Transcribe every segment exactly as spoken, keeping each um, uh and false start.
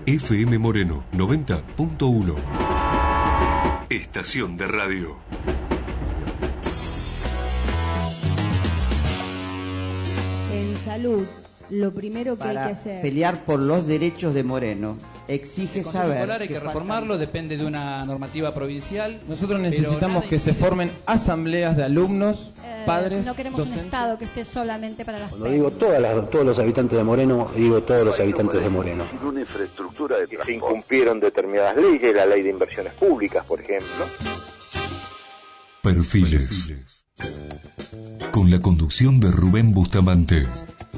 F M Moreno noventa punto uno. Estación de radio. En salud, lo primero que Para hay que hacer... pelear por los derechos de Moreno, exige El Consejo saber... Escolar hay que, que reformarlo, faltan... depende de una normativa provincial. Nosotros necesitamos nada que se impide- formen asambleas de alumnos, Eh, padres, no queremos un docentes. Estado que esté solamente para las Cuando digo todas las, todos los habitantes de Moreno, digo todos los habitantes de Moreno. Una infraestructura de se incumplieron determinadas leyes, la ley de inversiones públicas, por ejemplo. Perfiles. Con la conducción de Rubén Bustamante.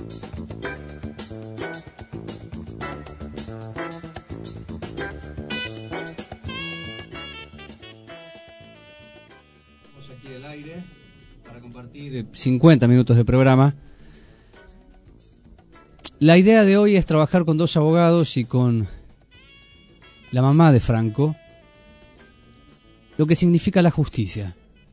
Estamos aquí del aire para compartir cincuenta minutos de programa. La idea de hoy es trabajar con dos abogados y con la mamá de Franco, lo que significa la justicia.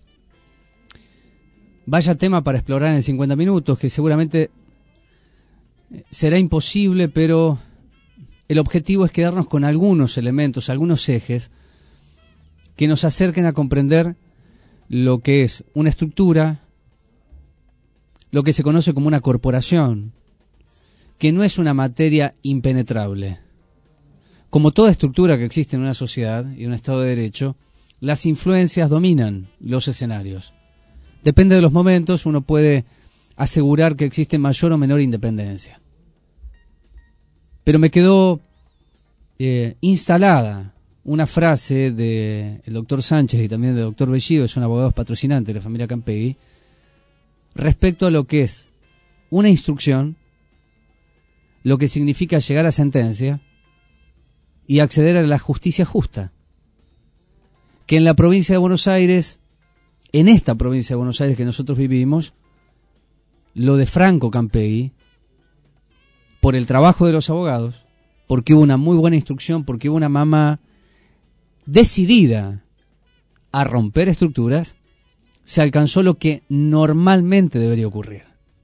Vaya tema para explorar en cincuenta minutos, que seguramente será imposible, pero el objetivo es quedarnos con algunos elementos, algunos ejes que nos acerquen a comprender lo que es una estructura, lo que se conoce como una corporación, que no es una materia impenetrable. Como toda estructura que existe en una sociedad y un Estado de Derecho, las influencias dominan los escenarios. Depende de los momentos, uno puede asegurar que existe mayor o menor independencia. Pero me quedó eh, instalada una frase del doctor Sánchez y también del doctor Bellido, que son abogados patrocinantes de la familia Campegui, respecto a lo que es una instrucción, lo que significa llegar a sentencia y acceder a la justicia justa. Que en la provincia de Buenos Aires, en esta provincia de Buenos Aires que nosotros vivimos, lo de Franco Campegui, por el trabajo de los abogados, porque hubo una muy buena instrucción, porque hubo una mamá decidida a romper estructuras, se alcanzó lo que normalmente debería ocurrir.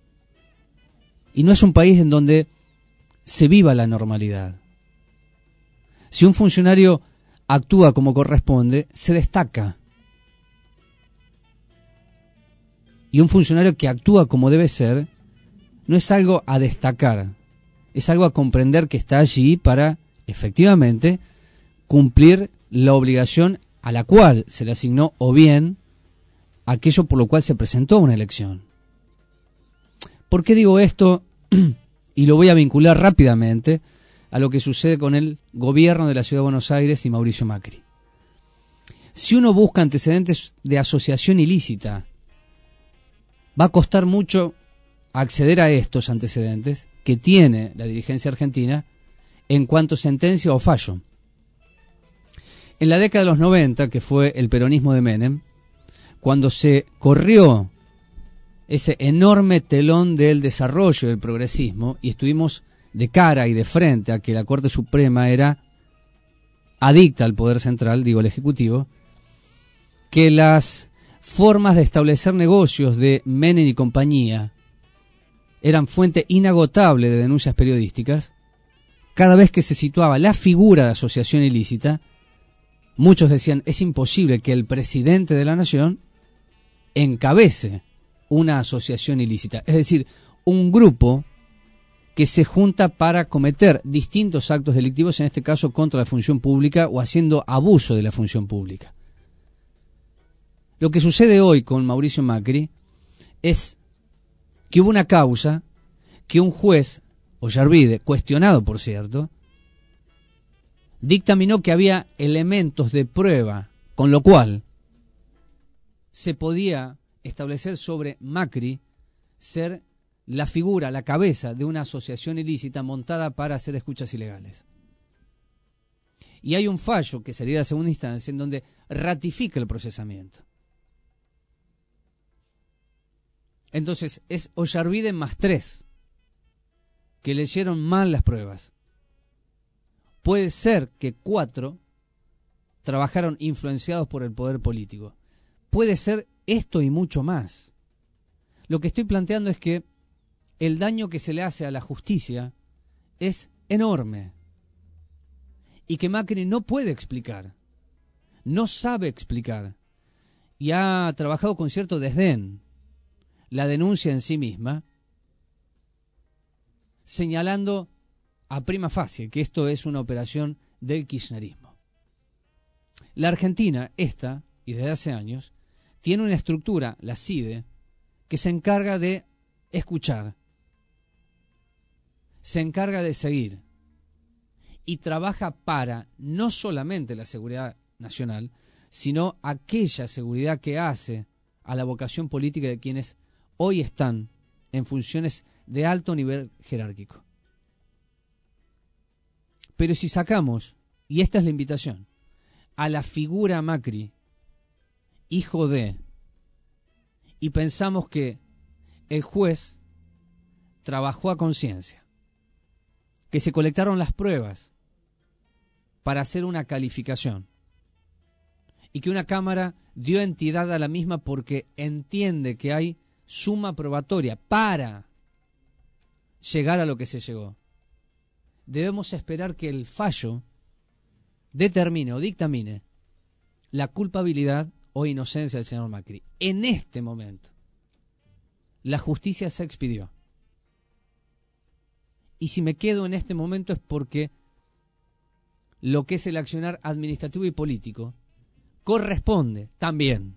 Y no es un país en donde se viva la normalidad. Si un funcionario actúa como corresponde, se destaca. Y un funcionario que actúa como debe ser, no es algo a destacar, es algo a comprender que está allí para, efectivamente, cumplir la obligación a la cual se le asignó, o bien aquello por lo cual se presentó a una elección. ¿Por qué digo esto? Y lo voy a vincular rápidamente a lo que sucede con el gobierno de la Ciudad de Buenos Aires y Mauricio Macri. Si uno busca antecedentes de asociación ilícita, va a costar mucho acceder a estos antecedentes que tiene la dirigencia argentina en cuanto a sentencia o fallo. En la década de los noventa, que fue el peronismo de Menem, cuando se corrió ese enorme telón del desarrollo del progresismo y estuvimos de cara y de frente a que la Corte Suprema era adicta al poder central, digo el Ejecutivo, que las formas de establecer negocios de Menem y compañía eran fuente inagotable de denuncias periodísticas, cada vez que se situaba la figura de asociación ilícita, muchos decían, es imposible que el presidente de la nación encabece una asociación ilícita. Es decir, un grupo que se junta para cometer distintos actos delictivos, en este caso contra la función pública o haciendo abuso de la función pública. Lo que sucede hoy con Mauricio Macri es que hubo una causa que un juez, Ollarvide, cuestionado por cierto, dictaminó que había elementos de prueba, con lo cual se podía establecer sobre Macri ser la figura, la cabeza de una asociación ilícita montada para hacer escuchas ilegales. Y hay un fallo que sería la segunda instancia en donde ratifica el procesamiento. Entonces es Ollarvide más tres que leyeron mal las pruebas. Puede ser que cuatro trabajaron influenciados por el poder político. Puede ser esto y mucho más. Lo que estoy planteando es que el daño que se le hace a la justicia es enorme. y que Macri no puede explicar, no sabe explicar, y ha trabajado con cierto desdén la denuncia en sí misma, señalando a prima facie que esto es una operación del kirchnerismo. La Argentina, esta, y desde hace años, tiene una estructura, la CIDE, que se encarga de escuchar, se encarga de seguir y trabaja para no solamente la seguridad nacional, sino aquella seguridad que hace a la vocación política de quienes hoy están en funciones de alto nivel jerárquico. Pero si sacamos, y esta es la invitación, a la figura Macri, hijo de, y pensamos que el juez trabajó a conciencia, que se colectaron las pruebas para hacer una calificación y que una Cámara dio entidad a la misma porque entiende que hay suma probatoria para llegar a lo que se llegó. Debemos esperar que el fallo determine o dictamine la culpabilidad o inocencia del señor Macri. En este momento, la justicia se expidió. Y si me quedo en este momento es porque lo que es el accionar administrativo y político corresponde también.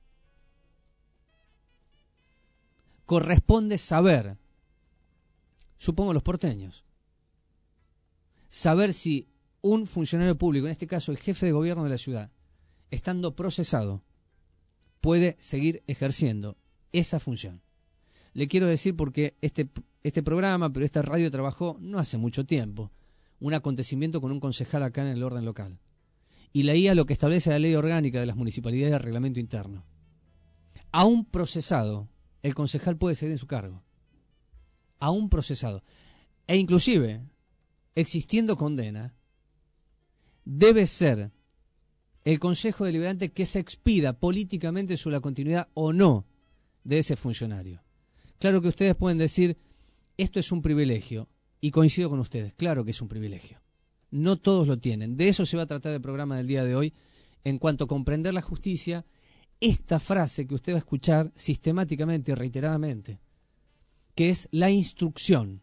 Corresponde saber, supongo los porteños, saber si un funcionario público, en este caso el jefe de gobierno de la ciudad, estando procesado, puede seguir ejerciendo esa función. Le quiero decir porque este, este programa, pero esta radio trabajó no hace mucho tiempo, un acontecimiento con un concejal acá en el orden local. Y leía lo que establece la ley orgánica de las municipalidades de reglamento interno. Aún procesado, el concejal puede seguir en su cargo. Aún procesado. E inclusive, existiendo condena, debe ser el Consejo Deliberante que se expida políticamente sobre la continuidad o no de ese funcionario. Claro que ustedes pueden decir, esto es un privilegio, y coincido con ustedes, claro que es un privilegio. No todos lo tienen. De eso se va a tratar el programa del día de hoy, en cuanto a comprender la justicia, esta frase que usted va a escuchar sistemáticamente y reiteradamente, que es la instrucción.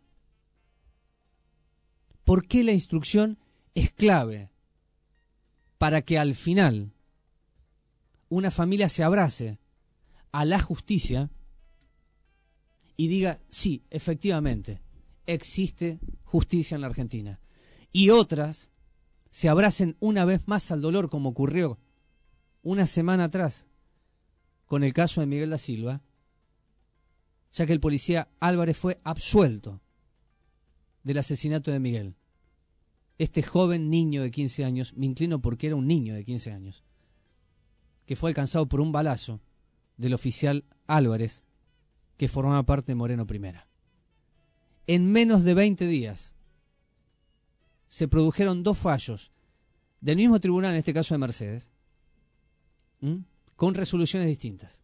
¿Por qué la instrucción es clave para que al final una familia se abrace a la justicia y diga, sí, efectivamente, existe justicia en la Argentina? Y otras se abracen una vez más al dolor, como ocurrió una semana atrás con el caso de Miguel da Silva, ya que el policía Álvarez fue absuelto del asesinato de Miguel. Este joven niño de quince años, me inclino porque era un niño de quince años, que fue alcanzado por un balazo del oficial Álvarez, que formaba parte de Moreno Primera. En menos de veinte días se produjeron dos fallos del mismo tribunal, en este caso de Mercedes, ¿m? con resoluciones distintas.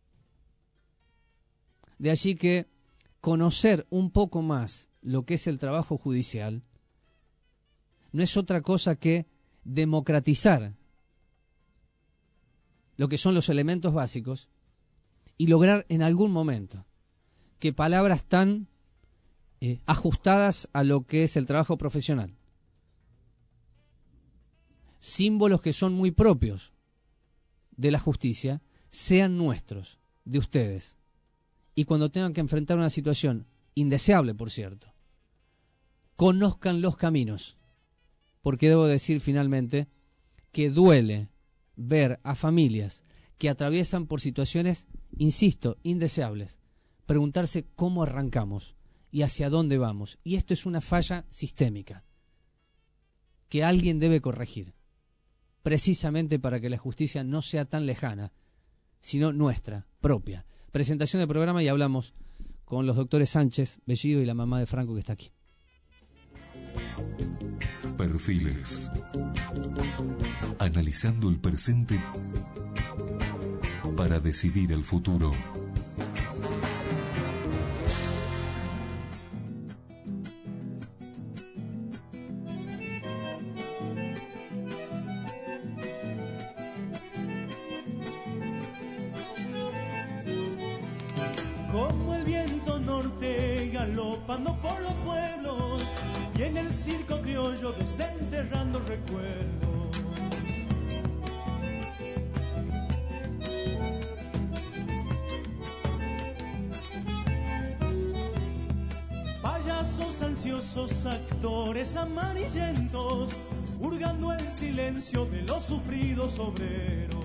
De allí que conocer un poco más lo que es el trabajo judicial no es otra cosa que democratizar lo que son los elementos básicos y lograr en algún momento que palabras tan eh, ajustadas a lo que es el trabajo profesional, símbolos que son muy propios de la justicia, sean nuestros, de ustedes. Y cuando tengan que enfrentar una situación indeseable, por cierto, conozcan los caminos. Porque debo decir finalmente que duele ver a familias que atraviesan por situaciones, insisto, indeseables, preguntarse cómo arrancamos y hacia dónde vamos. Y esto es una falla sistémica que alguien debe corregir, precisamente para que la justicia no sea tan lejana, sino nuestra, propia. Presentación del programa y hablamos con los doctores Sánchez, Bellido y la mamá de Franco que está aquí. Perfiles. Analizando el presente para decidir el futuro. el viento norte galopando por los pueblos y en el circo criollo desenterrando recuerdos. Payasos ansiosos, actores amarillentos, hurgando el silencio de los sufridos obreros.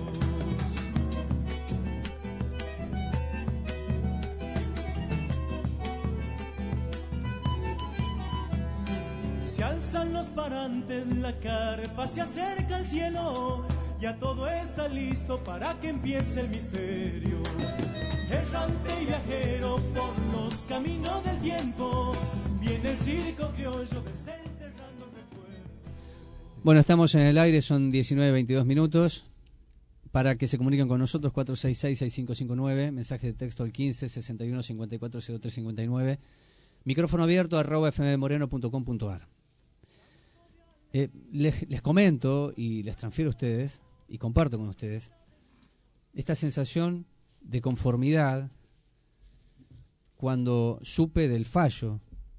Se alzan los parantes, la carpa se acerca al cielo, ya todo está listo para que empiece el misterio. Errante y viajero por los caminos del tiempo, viene el circo criollo desenterrando recuerdos. Bueno, estamos en el aire, son diecinueve veintidós minutos. Para que se comuniquen con nosotros, cuatro seis seis, seis cinco cinco nueve, mensaje de texto al quince, sesenta y uno, cincuenta y cuatro, cero tres cincuenta y nueve, micrófono abierto arroba f m d moreno punto com punto a r. Eh, les, les comento y les transfiero a ustedes y comparto con ustedes esta sensación de conformidad cuando supe del fallo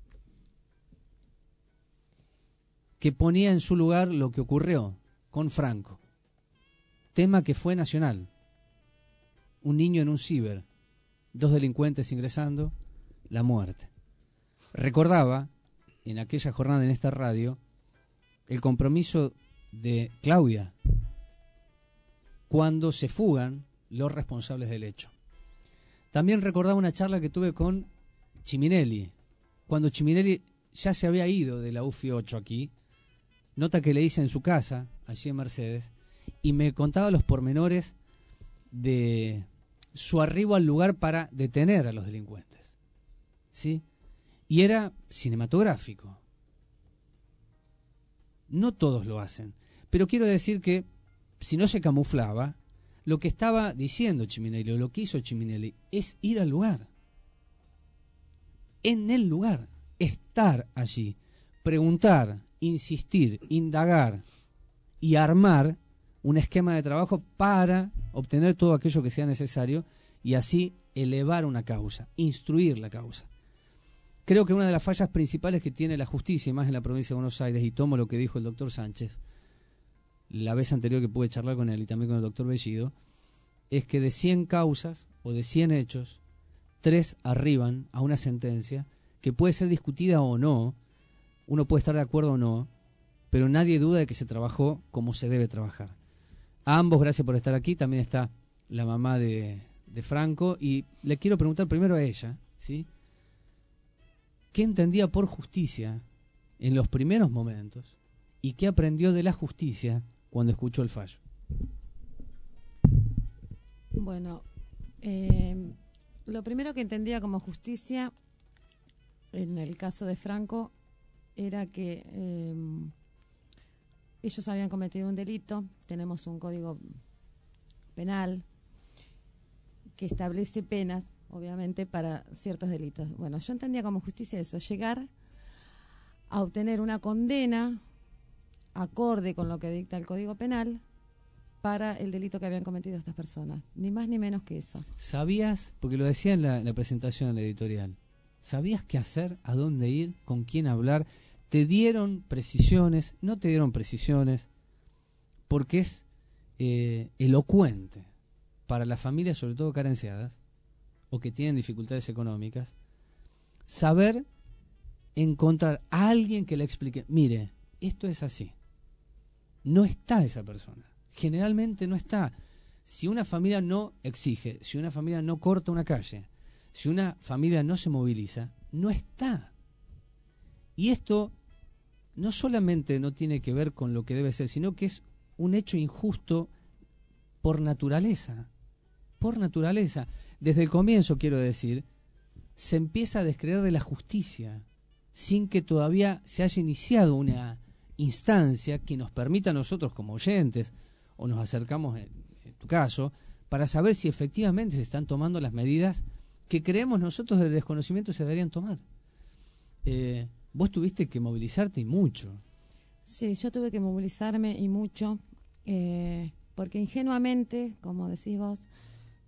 que ponía en su lugar lo que ocurrió con Franco, tema que fue nacional, un niño en un ciber, dos delincuentes ingresando, la muerte. Recordaba en aquella jornada en esta radio el compromiso de Claudia cuando se fugan los responsables del hecho. También recordaba una charla que tuve con Chiminelli, cuando Chiminelli ya se había ido de la U F I ocho aquí, nota que le hice en su casa, allí en Mercedes, y me contaba los pormenores de su arribo al lugar para detener a los delincuentes, ¿sí? Y era cinematográfico. No todos lo hacen, pero quiero decir que si no se camuflaba, lo que estaba diciendo Chiminelli, o lo que hizo Chiminelli, es ir al lugar. En el lugar, estar allí, preguntar, insistir, indagar y armar un esquema de trabajo para obtener todo aquello que sea necesario y así elevar una causa, instruir la causa. Creo que una de las fallas principales que tiene la justicia, y más en la provincia de Buenos Aires, y tomo lo que dijo el doctor Sánchez, la vez anterior que pude charlar con él y también con el doctor Bellido, es que de cien causas o de cien hechos, tres arriban a una sentencia que puede ser discutida o no, uno puede estar de acuerdo o no, pero nadie duda de que se trabajó como se debe trabajar. A ambos, gracias por estar aquí. También está la mamá de, de Franco, y le quiero preguntar primero a ella, ¿sí? ¿Qué entendía por justicia en los primeros momentos y qué aprendió de la justicia cuando escuchó el fallo? Bueno, eh, lo primero que entendía como justicia en el caso de Franco era que eh, ellos habían cometido un delito. Tenemos un código penal que establece penas, obviamente, para ciertos delitos. Bueno, yo entendía como justicia eso, llegar a obtener una condena acorde con lo que dicta el Código Penal para el delito que habían cometido estas personas, ni más ni menos que eso. ¿Sabías, porque lo decía en la, en la presentación en la editorial, sabías qué hacer, a dónde ir, con quién hablar? ¿Te dieron precisiones? ¿No te dieron precisiones? Porque es eh, elocuente para las familias, sobre todo carenciadas, o que tienen dificultades económicas, saber encontrar a alguien que le explique, mire, esto es así. No está esa persona. Generalmente no está. Si una familia no exige, si una familia no corta una calle, si una familia no se moviliza, no está. Y esto no solamente no tiene que ver con lo que debe ser, sino que es un hecho injusto por naturaleza. Por naturaleza. Desde el comienzo, quiero decir, se empieza a descreer de la justicia, sin que todavía se haya iniciado una instancia que nos permita a nosotros como oyentes, o nos acercamos en, en tu caso, para saber si efectivamente se están tomando las medidas que creemos nosotros del desconocimiento se deberían tomar. Eh, vos tuviste que movilizarte y mucho. Sí, yo tuve que movilizarme y mucho, eh, porque ingenuamente, como decís vos,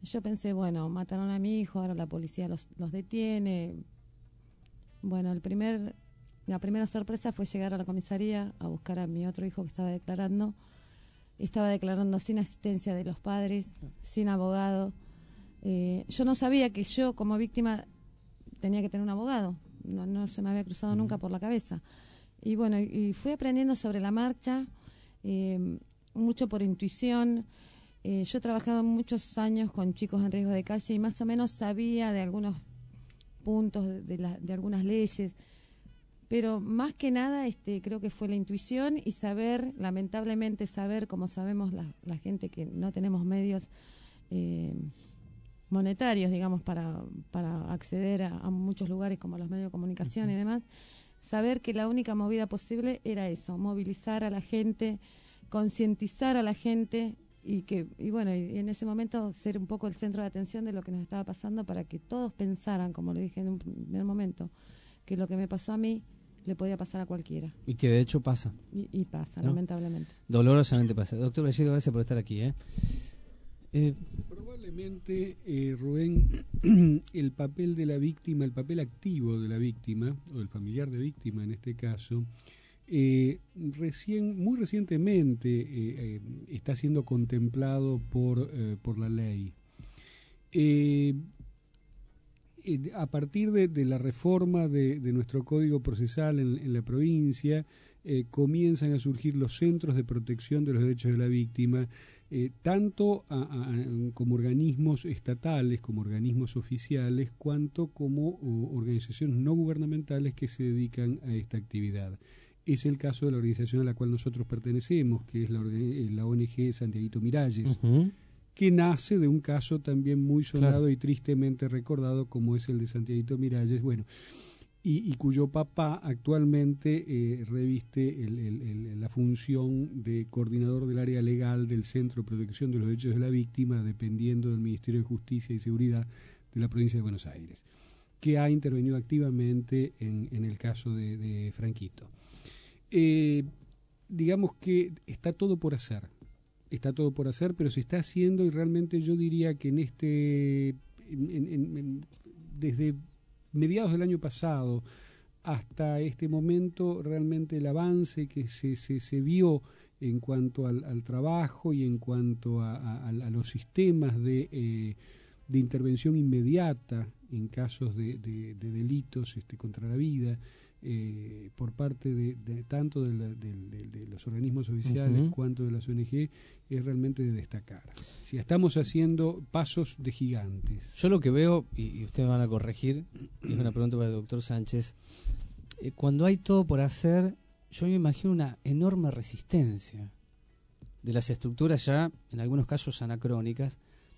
Yo pensé, bueno, mataron a mi hijo, ahora la policía los, los detiene. Bueno, el primer, la primera sorpresa fue llegar a la comisaría a buscar a mi otro hijo que estaba declarando. Estaba declarando sin asistencia de los padres, sin abogado. Eh, yo no sabía que yo, como víctima, tenía que tener un abogado. No, no se me había cruzado nunca por la cabeza. Y bueno, y, y fui aprendiendo sobre la marcha, eh, mucho por intuición. Eh, yo he trabajado muchos años con chicos en riesgo de calle y más o menos sabía de algunos puntos, de, de, la, de algunas leyes, pero más que nada este, creo que fue la intuición y saber, lamentablemente saber, como sabemos la, la gente que no tenemos medios eh, monetarios, digamos, para, para acceder a, a muchos lugares como los medios de comunicación y demás, saber que la única movida posible era eso, movilizar a la gente, concientizar a la gente y que y bueno y en ese momento ser un poco el centro de atención de lo que nos estaba pasando para que todos pensaran, como le dije en un primer momento, que lo que me pasó a mí le podía pasar a cualquiera. Y que de hecho pasa. Y, y pasa, ¿no? Lamentablemente. Dolorosamente pasa. Doctor Bellido, gracias por estar aquí. ¿eh? Eh, Probablemente, eh, Rubén, el papel de la víctima, el papel activo de la víctima, o del familiar de víctima en este caso, Eh, recién, muy recientemente eh, eh, está siendo contemplado por, eh, por la ley. Eh, eh, a partir de, de la reforma de, de nuestro Código Procesal en, en la provincia, eh, comienzan a surgir los centros de protección de los derechos de la víctima, eh, tanto a, a, como organismos estatales, como organismos oficiales, cuanto como o, organizaciones no gubernamentales que se dedican a esta actividad. Es el caso de la organización a la cual nosotros pertenecemos, que es la, la O N G Santiaguito Miralles, uh-huh. que nace de un caso también muy sonado claro. y tristemente recordado como es el de Santiaguito Miralles, bueno, y, y cuyo papá actualmente eh, reviste el, el, el, la función de coordinador del área legal del Centro de Protección de los Derechos de la Víctima, dependiendo del Ministerio de Justicia y Seguridad de la provincia de Buenos Aires, que ha intervenido activamente en, en el caso de, de Franquito. Eh, digamos que está todo por hacer, está todo por hacer, pero se está haciendo y realmente yo diría que en este, en, en, en, desde mediados del año pasado hasta este momento, realmente el avance que se, se, se vio en cuanto al, al trabajo y en cuanto a, a, a los sistemas de, eh, de intervención inmediata en casos de, de, de delitos este, contra la vida, Eh, por parte de, de tanto de, la, de, de, de los organismos oficiales uh-huh. cuanto de las O N G, es realmente de destacar. Si estamos haciendo pasos de gigantes. Yo lo que veo, y, y ustedes van a corregir, y es una pregunta para el doctor Sánchez, eh, cuando hay todo por hacer, yo me imagino una enorme resistencia de las estructuras ya, en algunos casos anacrónicas,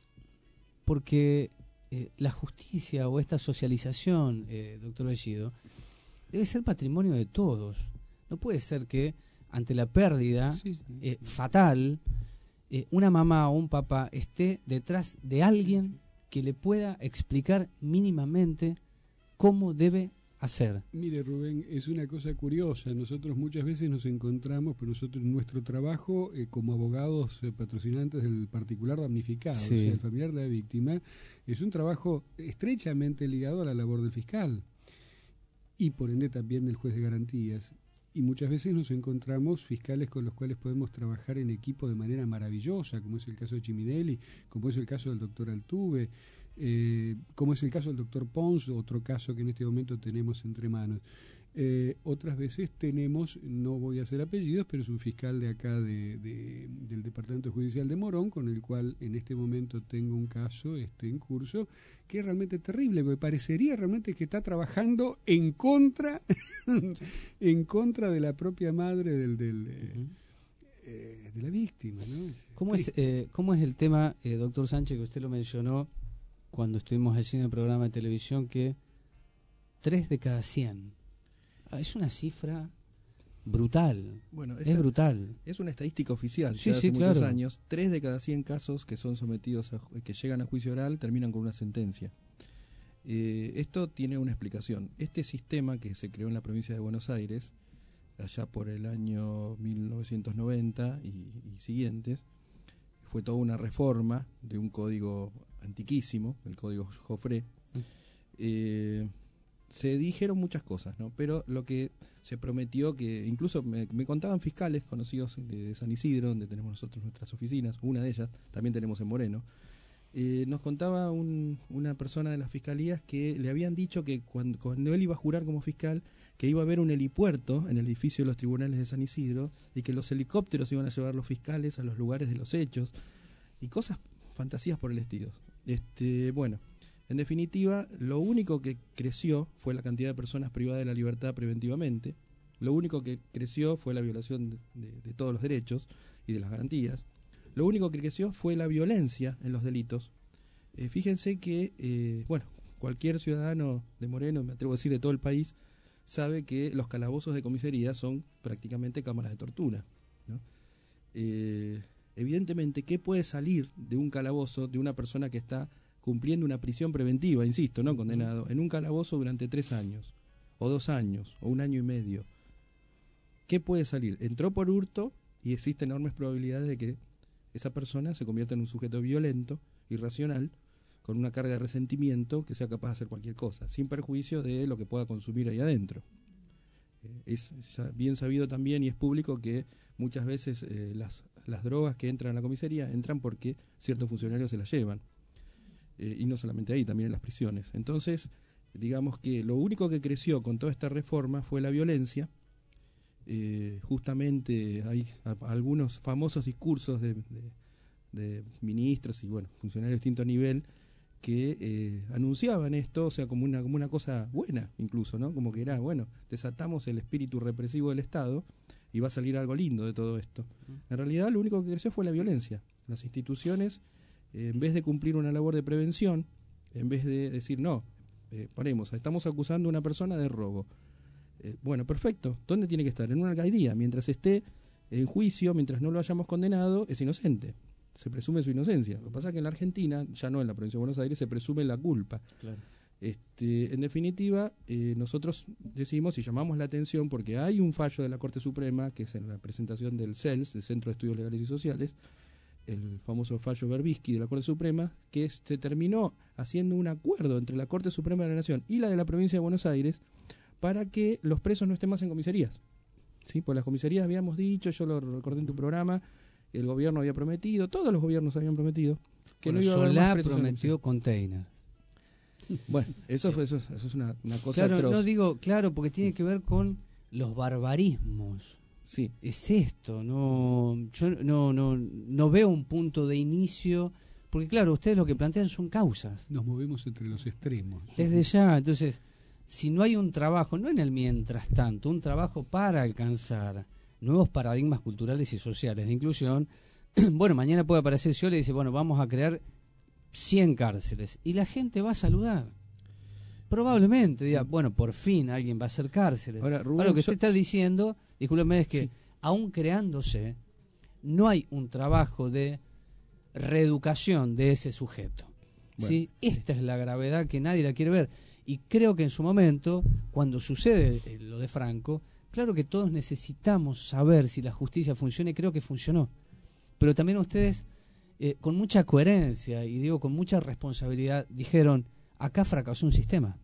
porque eh, la justicia o esta socialización, eh, doctor Bellido, debe ser patrimonio de todos. No puede ser que ante la pérdida sí, sí, eh, sí. fatal, eh, una mamá o un papá esté detrás de alguien sí, sí. que le pueda explicar mínimamente cómo debe hacer. Mire, Rubén, es una cosa curiosa. Nosotros muchas veces nos encontramos, pero nosotros nuestro trabajo eh, como abogados eh, patrocinantes del particular damnificado, sí. o sea, el familiar de la víctima, es un trabajo estrechamente ligado a la labor del fiscal. Y por ende también del juez de garantías. Y muchas veces nos encontramos fiscales con los cuales podemos trabajar en equipo de manera maravillosa, como es el caso de Chiminelli, como es el caso del doctor Altuve, eh, como es el caso del doctor Pons, otro caso que en este momento tenemos entre manos. Eh, otras veces tenemos, no voy a hacer apellidos, pero es un fiscal de acá de, de, del Departamento Judicial de Morón, con el cual en este momento tengo un caso este, en curso, que es realmente terrible, porque parecería realmente que está trabajando en contra, en contra de la propia madre del, del uh-huh. eh, de la víctima, ¿no? ¿Cómo es, eh, ¿Cómo es el tema, eh, doctor Sánchez, que usted lo mencionó cuando estuvimos allí en el programa de televisión, que tres de cada cien... Es una cifra brutal. Bueno, es brutal. Es una estadística oficial. Sí, hace sí, muchos claro. años, tres de cada cien casos que son sometidos a, que llegan a juicio oral terminan con una sentencia. Eh, esto tiene una explicación. Este sistema que se creó en la provincia de Buenos Aires, allá por el año mil novecientos noventa y, y siguientes, fue toda una reforma de un código antiquísimo, el código Joffre, eh, se dijeron muchas cosas, ¿no? Pero lo que se prometió, que incluso me, me contaban fiscales conocidos de, de San Isidro, donde tenemos nosotros nuestras oficinas, una de ellas, también tenemos en Moreno, eh, nos contaba un, una persona de las fiscalías que le habían dicho que cuando, cuando él iba a jurar como fiscal, que iba a haber un helipuerto en el edificio de los tribunales de San Isidro y que los helicópteros iban a llevar los fiscales a los lugares de los hechos y cosas, fantasías por el estilo. Este, bueno, en definitiva, lo único que creció fue la cantidad de personas privadas de la libertad preventivamente, lo único que creció fue la violación de, de, de todos los derechos y de las garantías, lo único que creció fue la violencia en los delitos. Eh, fíjense que, eh, bueno, cualquier ciudadano de Moreno, me atrevo a decir de todo el país, sabe que los calabozos de comisaría son prácticamente cámaras de tortura, ¿no? Eh, evidentemente, ¿qué puede salir de un calabozo de una persona que está cumpliendo una prisión preventiva, insisto, no condenado, en un calabozo durante tres años, o dos años, o un año y medio? ¿Qué puede salir? Entró por hurto y existen enormes probabilidades de que esa persona se convierta en un sujeto violento, irracional, con una carga de resentimiento que sea capaz de hacer cualquier cosa, sin perjuicio de lo que pueda consumir ahí adentro. Eh, es ya bien sabido también y es público que muchas veces eh, las, las drogas que entran a la comisaría entran porque ciertos funcionarios se las llevan. Eh, y no solamente ahí, también en las prisiones. Entonces, digamos que lo único que creció con toda esta reforma fue la violencia. Eh, justamente hay a, algunos famosos discursos de, de, de ministros y bueno, funcionarios de distinto nivel que eh, anunciaban esto, o sea, como una, como una cosa buena incluso, ¿no? Como que era, bueno, desatamos el espíritu represivo del Estado y va a salir algo lindo de todo esto. En realidad lo único que creció fue la violencia. Las instituciones, eh, en vez de cumplir una labor de prevención, en vez de decir, no, eh, ponemos, estamos acusando a una persona de robo. Eh, bueno, perfecto, ¿dónde tiene que estar? En una alcaidía. Mientras esté en juicio, mientras no lo hayamos condenado, es inocente. Se presume su inocencia. Lo que pasa es que en la Argentina, ya no en la provincia de Buenos Aires, se presume la culpa. Claro. Este, en definitiva, eh, nosotros decimos y llamamos la atención porque hay un fallo de la Corte Suprema, que es en la presentación del C E L S, del Centro de Estudios Legales y Sociales, el famoso fallo Berbisky de la Corte Suprema, que se terminó haciendo un acuerdo entre la Corte Suprema de la Nación y la de la provincia de Buenos Aires para que los presos no estén más en comisarías. ¿Sí? Pues las comisarías habíamos dicho, yo lo recordé en tu programa, el gobierno había prometido, todos los gobiernos habían prometido que bueno, no iba a haber Solá más presos prometió container. Bueno, eso, fue, eso, eso es una, una cosa claro, atroz. No digo, claro, porque tiene que ver con los barbarismos. Sí. Es esto, no, yo no, no, no veo un punto de inicio, porque claro, ustedes lo que plantean son causas. Nos movemos entre los extremos. Desde ya, entonces, si no hay un trabajo, no en el mientras tanto, un trabajo para alcanzar nuevos paradigmas culturales y sociales de inclusión, bueno, mañana puede aparecer Scioli y dice, bueno, vamos a crear cien cárceles, y la gente va a saludar. Probablemente diga, bueno, por fin alguien va a hacer cárceles. Ahora, Rubén, Ahora lo que usted yo... está diciendo, discúlpeme, es que sí, aún creándose, no hay un trabajo de reeducación de ese sujeto. Bueno, ¿sí? Esta es la gravedad que nadie la quiere ver. Y creo que en su momento, cuando sucede lo de Franco, claro que todos necesitamos saber si la justicia funciona, y creo que funcionó. Pero también ustedes, eh, con mucha coherencia, y digo con mucha responsabilidad, dijeron, acá fracasó un sistema.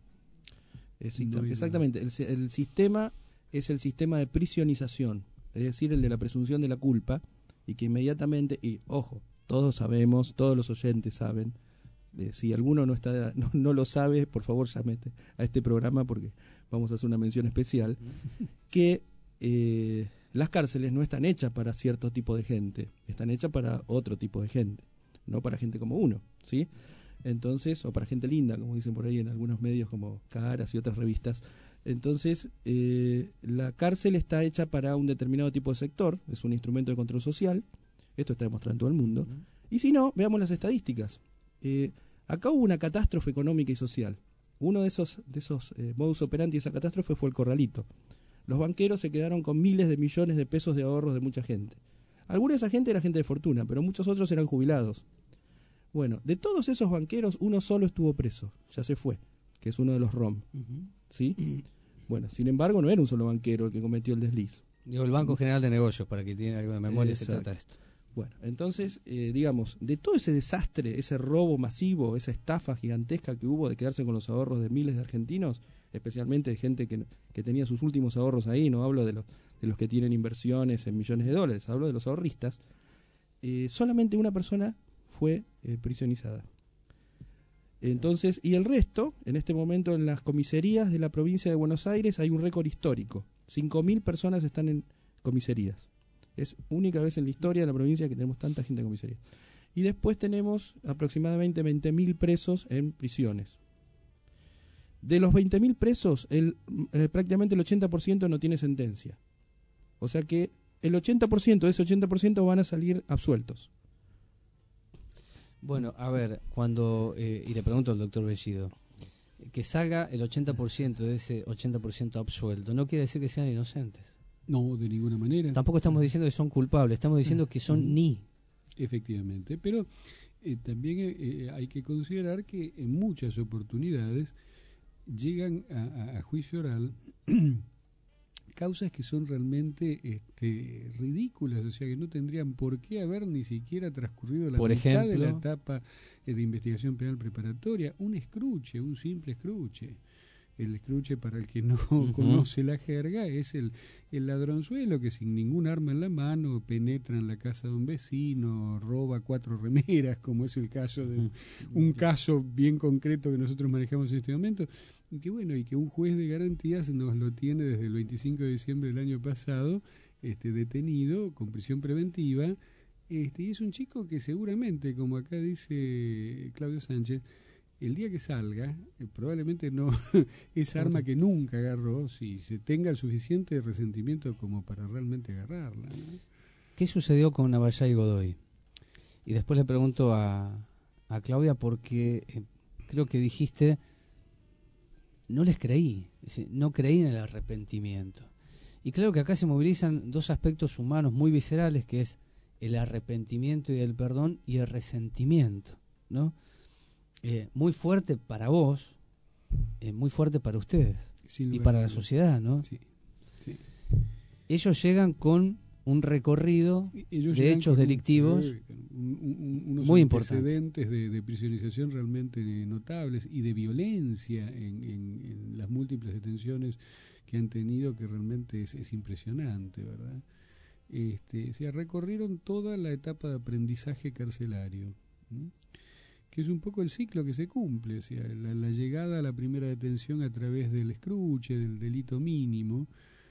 Exactamente, el, el sistema es el sistema de prisionización, es decir, el de la presunción de la culpa, y que inmediatamente, y ojo, todos sabemos, todos los oyentes saben, eh, si alguno no está no, no lo sabe, por favor llámete a este programa porque vamos a hacer una mención especial, que eh, las cárceles no están hechas para cierto tipo de gente, están hechas para otro tipo de gente, no para gente como uno, ¿sí? Entonces, o para gente linda, como dicen por ahí en algunos medios como Caras y otras revistas. Entonces, eh, la cárcel está hecha para un determinado tipo de sector, es un instrumento de control social, esto está demostrado en todo el mundo, uh-huh. Y si no, veamos las estadísticas. Eh, acá hubo una catástrofe económica y social. Uno de esos, de esos eh, modus operandi de esa catástrofe fue el corralito. Los banqueros se quedaron con miles de millones de pesos de ahorros de mucha gente. Alguna de esa gente era gente de fortuna, pero muchos otros eran jubilados. Bueno, de todos esos banqueros, uno solo estuvo preso, ya se fue, que es uno de los R O M. Uh-huh. ¿Sí? Bueno, sin embargo, no era un solo banquero el que cometió el desliz. Digo, el Banco General de Negocios, para que tiene algo de memoria, se trata de esto. Bueno, entonces, eh, digamos, de todo ese desastre, ese robo masivo, esa estafa gigantesca que hubo de quedarse con los ahorros de miles de argentinos, especialmente de gente que, que tenía sus últimos ahorros ahí, no hablo de los, de los que tienen inversiones en millones de dólares, hablo de los ahorristas, eh, solamente una persona fue eh, prisionizada. Entonces, y el resto, en este momento en las comisarías de la provincia de Buenos Aires hay un récord histórico, cinco mil personas están en comisarías. Es única vez en la historia de la provincia que tenemos tanta gente en comisaría. Y después tenemos aproximadamente veinte mil presos en prisiones. De los veinte mil presos, el, eh, prácticamente el ochenta por ciento no tiene sentencia. O sea que el ochenta por ciento de ese ochenta por ciento van a salir absueltos. Bueno, a ver, cuando, eh, y le pregunto al doctor Bellido, que salga el ochenta por ciento de ese ochenta por ciento absuelto, no quiere decir que sean inocentes. No, de ninguna manera. Tampoco estamos diciendo que son culpables, estamos diciendo que son ni. Efectivamente, pero eh, también eh, hay que considerar que en muchas oportunidades llegan a, a, a juicio oral causas que son realmente este, ridículas, o sea que no tendrían por qué haber ni siquiera transcurrido la por mitad ejemplo, de la etapa eh, de investigación penal preparatoria, un escruche, un simple escruche. El escruche, para el que no uh-huh. conoce la jerga, es el, el ladronzuelo que sin ningún arma en la mano penetra en la casa de un vecino, roba cuatro remeras, como es el caso de un, un caso bien concreto que nosotros manejamos en este momento, y que bueno, y que un juez de garantías nos lo tiene desde el veinticinco de diciembre del año pasado, este detenido con prisión preventiva, este, y es un chico que seguramente, como acá dice Claudio Sánchez, el día que salga, eh, probablemente no esa arma que nunca agarró, si se tenga el suficiente resentimiento como para realmente agarrarla, ¿no? ¿Qué sucedió con Navallá y Godoy? Y después le pregunto a, a Claudia porque eh, creo que dijiste, no les creí, es decir, no creí en el arrepentimiento. Y claro que acá se movilizan dos aspectos humanos muy viscerales, que es el arrepentimiento y el perdón y el resentimiento, ¿no? Eh, muy fuerte para vos, eh, muy fuerte para ustedes y para la sociedad, ¿no? Sí, sí. Ellos llegan con un recorrido Ellos de hechos delictivos un, un, unos muy antecedentes de, de prisionización realmente notables y de violencia en, en, en las múltiples detenciones que han tenido, que realmente es, es impresionante, ¿verdad? Este, o sea, recorrieron toda la etapa de aprendizaje carcelario, ¿sí? Que es un poco el ciclo que se cumple, o sea, la, la llegada a la primera detención a través del escruche, del delito mínimo,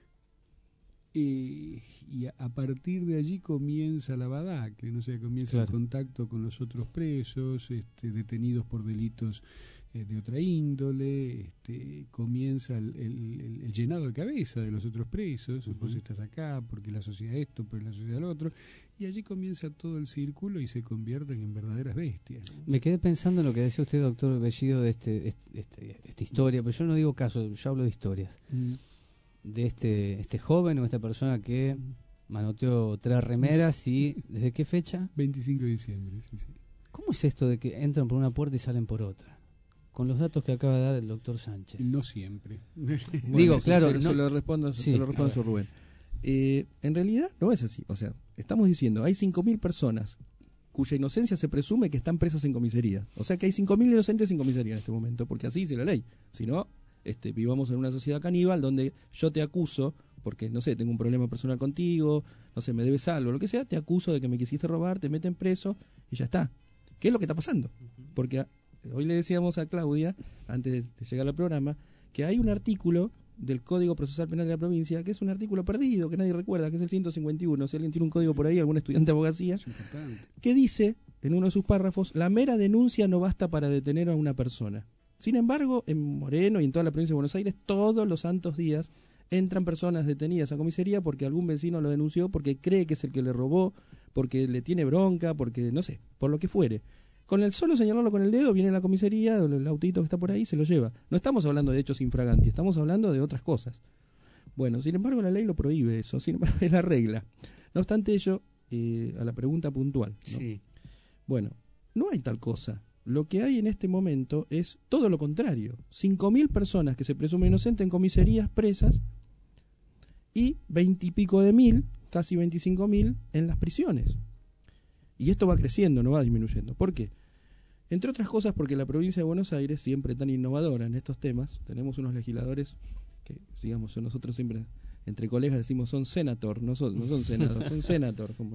eh, y a, a partir de allí comienza la badacle, ¿no? O sea, comienza claro. el contacto con los otros presos, este, detenidos por delitos eh, de otra índole, este, comienza el, el, el, el llenado de cabeza de los otros presos, uh-huh. vos estás acá porque la sociedad esto, porque la sociedad lo otro, y allí comienza todo el círculo y se convierten en verdaderas bestias, ¿no? Me quedé pensando en lo que decía usted, doctor Bellido, de este, este, este, esta historia, pero yo no digo casos, yo hablo de historias. Mm. De este este joven o esta persona que manoteó tres remeras y... ¿Desde qué fecha? veinticinco de diciembre, sí, sí. ¿Cómo es esto de que entran por una puerta y salen por otra? Con los datos que acaba de dar el doctor Sánchez. No siempre. Bueno, Digo, claro... Se, no, se lo respondo, sí, se lo respondo a su Rubén. Eh, en realidad no es así. O sea, estamos diciendo, hay cinco mil personas cuya inocencia se presume que están presas en comisarías. O sea que hay cinco mil inocentes en comisaría en este momento, porque así dice la ley. Si no... Este, vivamos en una sociedad caníbal donde yo te acuso, porque, no sé, tengo un problema personal contigo, no sé, me debes algo, lo que sea, te acuso de que me quisiste robar, te meten preso y ya está. ¿Qué es lo que está pasando? Porque a, hoy le decíamos a Claudia, antes de llegar al programa, que hay un artículo del Código Procesal Penal de la provincia, que es un artículo perdido, que nadie recuerda, que es el ciento cincuenta y uno. Si alguien tiene un código por ahí, algún estudiante de abogacía, que dice, en uno de sus párrafos, la mera denuncia no basta para detener a una persona. Sin embargo, en Moreno y en toda la provincia de Buenos Aires, todos los santos días entran personas detenidas a comisaría porque algún vecino lo denunció, porque cree que es el que le robó, porque le tiene bronca, porque, no sé, por lo que fuere. Con el solo señalarlo con el dedo, viene a la comisaría, el autito que está por ahí, se lo lleva. No estamos hablando de hechos infraganti, estamos hablando de otras cosas. Bueno, sin embargo, la ley lo prohíbe eso, sin embargo, es la regla. No obstante ello, eh, a la pregunta puntual, ¿no? Sí. Bueno, no hay tal cosa. Lo que hay en este momento es todo lo contrario. cinco mil personas que se presumen inocentes en comisarías presas y veintipico de mil, casi veinticinco mil, en las prisiones. Y esto va creciendo, no va disminuyendo. ¿Por qué? Entre otras cosas porque la provincia de Buenos Aires, siempre tan innovadora en estos temas, tenemos unos legisladores que, digamos, nosotros siempre entre colegas decimos son senator, no son, no son senador, son senator, como,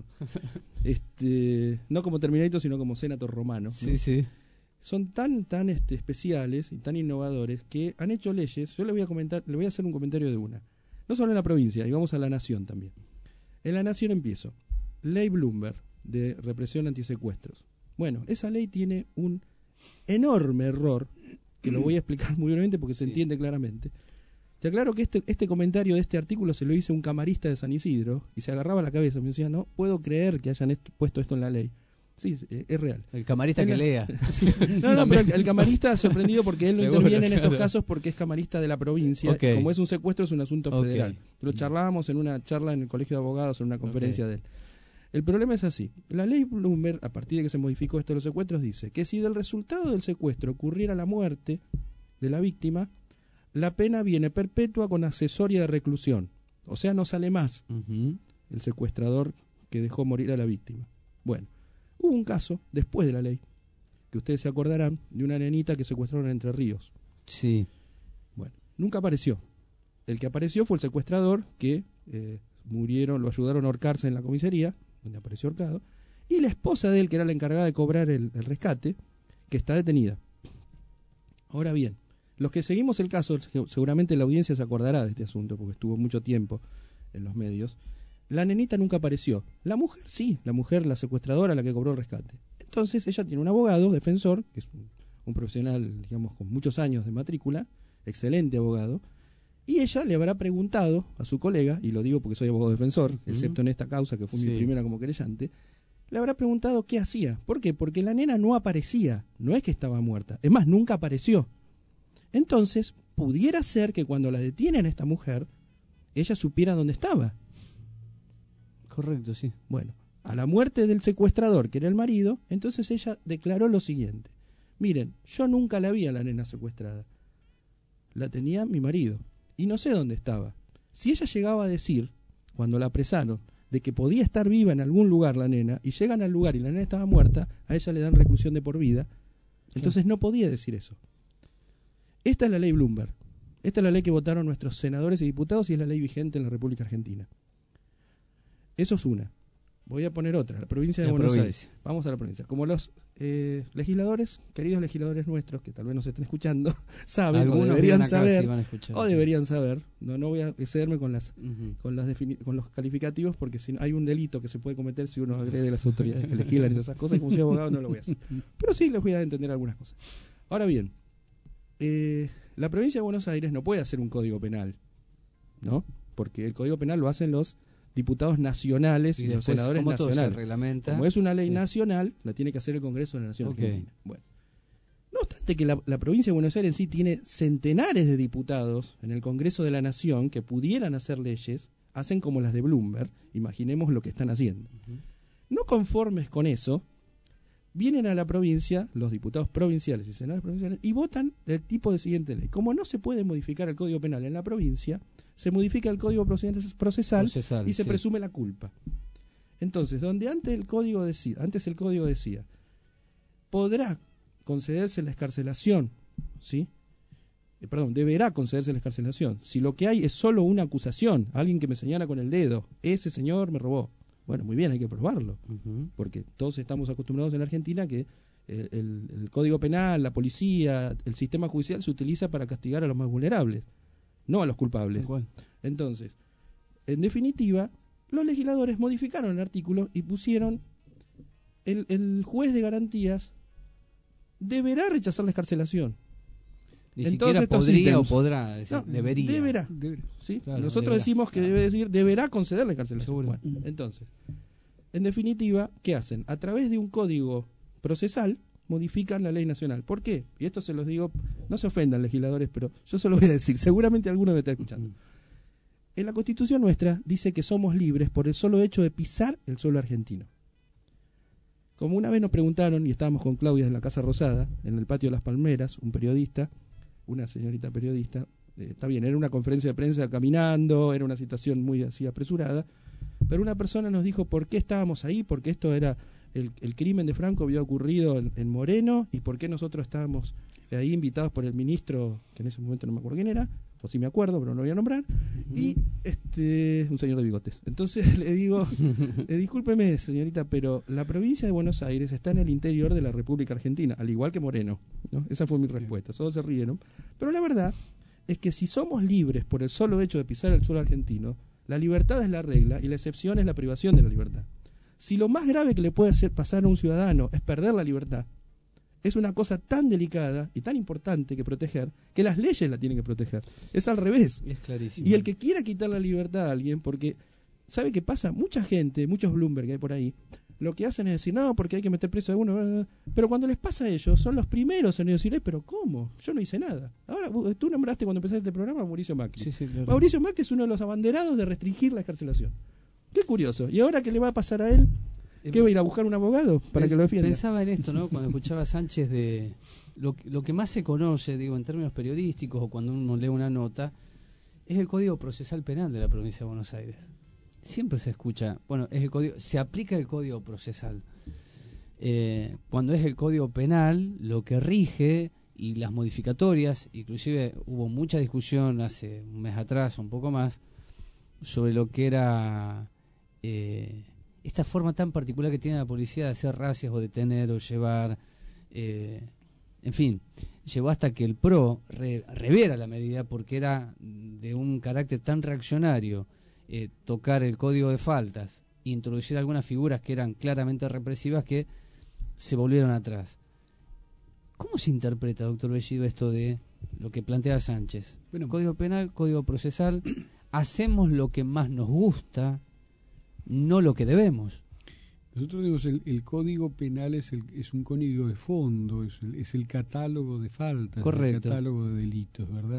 este, no como Terminator, sino como senator romano, ¿no? Sí, sí. Son tan, tan este, especiales y tan innovadores que han hecho leyes. Yo le voy a comentar, le voy a hacer un comentario de una. No solo en la provincia, y vamos a la nación también. En la nación empiezo. Ley Bloomberg de represión antisecuestros. Bueno, esa ley tiene un enorme error, que lo voy a explicar muy brevemente porque se sí. entiende claramente. Te aclaro que este, este comentario de este artículo se lo hizo un camarista de San Isidro y se agarraba la cabeza. Me decía, no puedo creer que hayan est- puesto esto en la ley. Sí, es real. El camarista en que la... lea. Sí. No, no, pero el, el camarista sorprendido porque él no Seguro, interviene en claro. estos casos porque es camarista de la provincia. Okay. Como es un secuestro, es un asunto Okay. federal. Lo charlábamos en una charla en el Colegio de Abogados, en una conferencia Okay. de él. El problema es así. La ley Bloomberg, a partir de que se modificó esto de los secuestros, dice que si del resultado del secuestro ocurriera la muerte de la víctima, la pena viene perpetua con accesoria de reclusión. O sea, no sale más Uh-huh. el secuestrador que dejó morir a la víctima. Bueno, hubo un caso, después de la ley, que ustedes se acordarán, de una nenita que secuestraron en Entre Ríos. Sí. Bueno, nunca apareció. El que apareció fue el secuestrador que eh, murieron, lo ayudaron a ahorcarse en la comisaría, donde apareció ahorcado, y la esposa de él, que era la encargada de cobrar el, el rescate, que está detenida. Ahora bien, los que seguimos el caso, seguramente la audiencia se acordará de este asunto, porque estuvo mucho tiempo en los medios. La nenita nunca apareció. La mujer sí, la mujer, la secuestradora, la que cobró el rescate. Entonces ella tiene un abogado, defensor, que es un, un profesional, digamos, con muchos años de matrícula, excelente abogado, y ella le habrá preguntado a su colega, y lo digo porque soy abogado defensor, uh-huh. excepto en esta causa que fue sí. mi primera como querellante, le habrá preguntado qué hacía. ¿Por qué? Porque la nena no aparecía, no es que estaba muerta, es más, nunca apareció. Entonces, pudiera ser que cuando la detienen a esta mujer, ella supiera dónde estaba. Correcto, sí. Bueno, a la muerte del secuestrador, que era el marido, entonces ella declaró lo siguiente. Miren, yo nunca la vi a la nena secuestrada. La tenía mi marido. Y no sé dónde estaba. Si ella llegaba a decir, cuando la apresaron, de que podía estar viva en algún lugar la nena, y llegan al lugar y la nena estaba muerta, a ella le dan reclusión de por vida, entonces no podía decir eso. Esta es la ley Bloomberg. Esta es la ley que votaron nuestros senadores y diputados y es la ley vigente en la República Argentina. Eso es una. Voy a poner otra, la provincia de la Buenos provincia. Aires. Vamos a la provincia. Como los eh, legisladores, queridos legisladores nuestros, que tal vez nos estén escuchando, saben Algunos o deberían acá, saber, sí van a escuchar, o sí. deberían saber, no, no voy a excederme con las Uh-huh. con las defini- con los calificativos, porque si no, hay un delito que se puede cometer si uno agrede a las autoridades que legislan y todas esas cosas, y como soy abogado no lo voy a hacer. Pero sí les voy a entender algunas cosas. Ahora bien, eh, la provincia de Buenos Aires no puede hacer un código penal, ¿no? Porque el código penal lo hacen los diputados nacionales y, y los después, senadores como todo nacionales. se reglamenta, como es una ley sí. nacional, la tiene que hacer el Congreso de la Nación Okay. Argentina. Bueno, no obstante que la, la provincia de Buenos Aires en sí tiene centenares de diputados en el Congreso de la Nación que pudieran hacer leyes, hacen como las de Bloomberg, imaginemos lo que están haciendo. Uh-huh. No conformes con eso, vienen a la provincia, los diputados provinciales y senadores provinciales, y votan del tipo de siguiente ley. Como no se puede modificar el Código Penal en la provincia, se modifica el Código Procesal, Procesal y se sí. presume la culpa. Entonces, donde antes el código decía, antes el código decía, podrá concederse la excarcelación, ¿sí? Eh, perdón, deberá concederse la excarcelación. Si lo que hay es solo una acusación, alguien que me señala con el dedo, ese señor me robó. Bueno, muy bien, hay que probarlo, Uh-huh. porque todos estamos acostumbrados en la Argentina que el, el, el Código Penal, la policía, el sistema judicial se utiliza para castigar a los más vulnerables, no a los culpables. Tal cual. Entonces, en definitiva, los legisladores modificaron el artículo y pusieron el, el juez de garantías deberá rechazar la excarcelación. Ni En siquiera todos estos podría ítems. o podrá, decir, No, debería. Deberá. Debería. ¿Sí? Claro, Nosotros deberá. decimos que Claro. debe decir, deberá conceder la excarcelación. Seguro. Bueno, entonces, en definitiva, ¿qué hacen? A través de un código procesal modifican la ley nacional. ¿Por qué? Y esto se los digo, no se ofendan legisladores, pero yo se lo voy a decir, seguramente alguno me está escuchando. En la Constitución nuestra dice que somos libres por el solo hecho de pisar el suelo argentino. Como una vez nos preguntaron, y estábamos con Claudia en la Casa Rosada, en el patio de las Palmeras, un periodista, una señorita periodista, eh, está bien, era una conferencia de prensa caminando, era una situación muy así apresurada, pero una persona nos dijo por qué estábamos ahí, porque esto era el, el crimen de Franco había ocurrido en, en Moreno y por qué nosotros estábamos ahí invitados por el ministro, que en ese momento no me acuerdo quién era, o sí me acuerdo, pero no lo voy a nombrar, uh-huh. y este un señor de bigotes. Entonces le digo, eh, discúlpeme señorita, pero la provincia de Buenos Aires está en el interior de la República Argentina, al igual que Moreno, ¿no? Esa fue mi respuesta, todos se rieron, pero la verdad es que si somos libres por el solo hecho de pisar el suelo argentino, la libertad es la regla y la excepción es la privación de la libertad. Si lo más grave que le puede hacer pasar a un ciudadano es perder la libertad, es una cosa tan delicada y tan importante que proteger, que las leyes la tienen que proteger. Es al revés. Es clarísimo. Y el que quiera quitar la libertad a alguien, porque ¿sabe qué pasa? Mucha gente, muchos Bloomberg que hay por ahí, lo que hacen es decir, no, porque hay que meter preso a uno. Pero cuando les pasa a ellos, son los primeros en decir, pero ¿cómo? Yo no hice nada. Ahora, tú nombraste cuando empezaste este programa a Mauricio Macri. Sí, sí, claro. Mauricio Macri es uno de los abanderados de restringir la excarcelación. Qué curioso. ¿Y ahora qué le va a pasar a él? ¿Qué va a ir a buscar un abogado para Pens- que lo defienda? Pensaba en esto, ¿no? Cuando escuchaba a Sánchez de lo, lo que más se conoce, digo, en términos periodísticos o cuando uno lee una nota, es el Código Procesal Penal de la provincia de Buenos Aires. Siempre se escucha, bueno, es el código, se aplica el Código Procesal. Eh, cuando es el Código Penal, lo que rige y las modificatorias, inclusive hubo mucha discusión hace un mes atrás, un poco más, sobre lo que era eh, esta forma tan particular que tiene la policía de hacer racias o detener o llevar, eh, en fin, llegó hasta que el P R O re, reviera la medida porque era de un carácter tan reaccionario eh, tocar el código de faltas, introducir algunas figuras que eran claramente represivas que se volvieron atrás. ¿Cómo se interpreta, doctor Bellido, esto de lo que plantea Sánchez? Bueno, Código Penal, Código Procesal, hacemos lo que más nos gusta, no lo que debemos. Nosotros decimos el, el Código Penal es el, es un código de fondo, es el, es el catálogo de faltas, correcto, el catálogo de delitos, ¿verdad?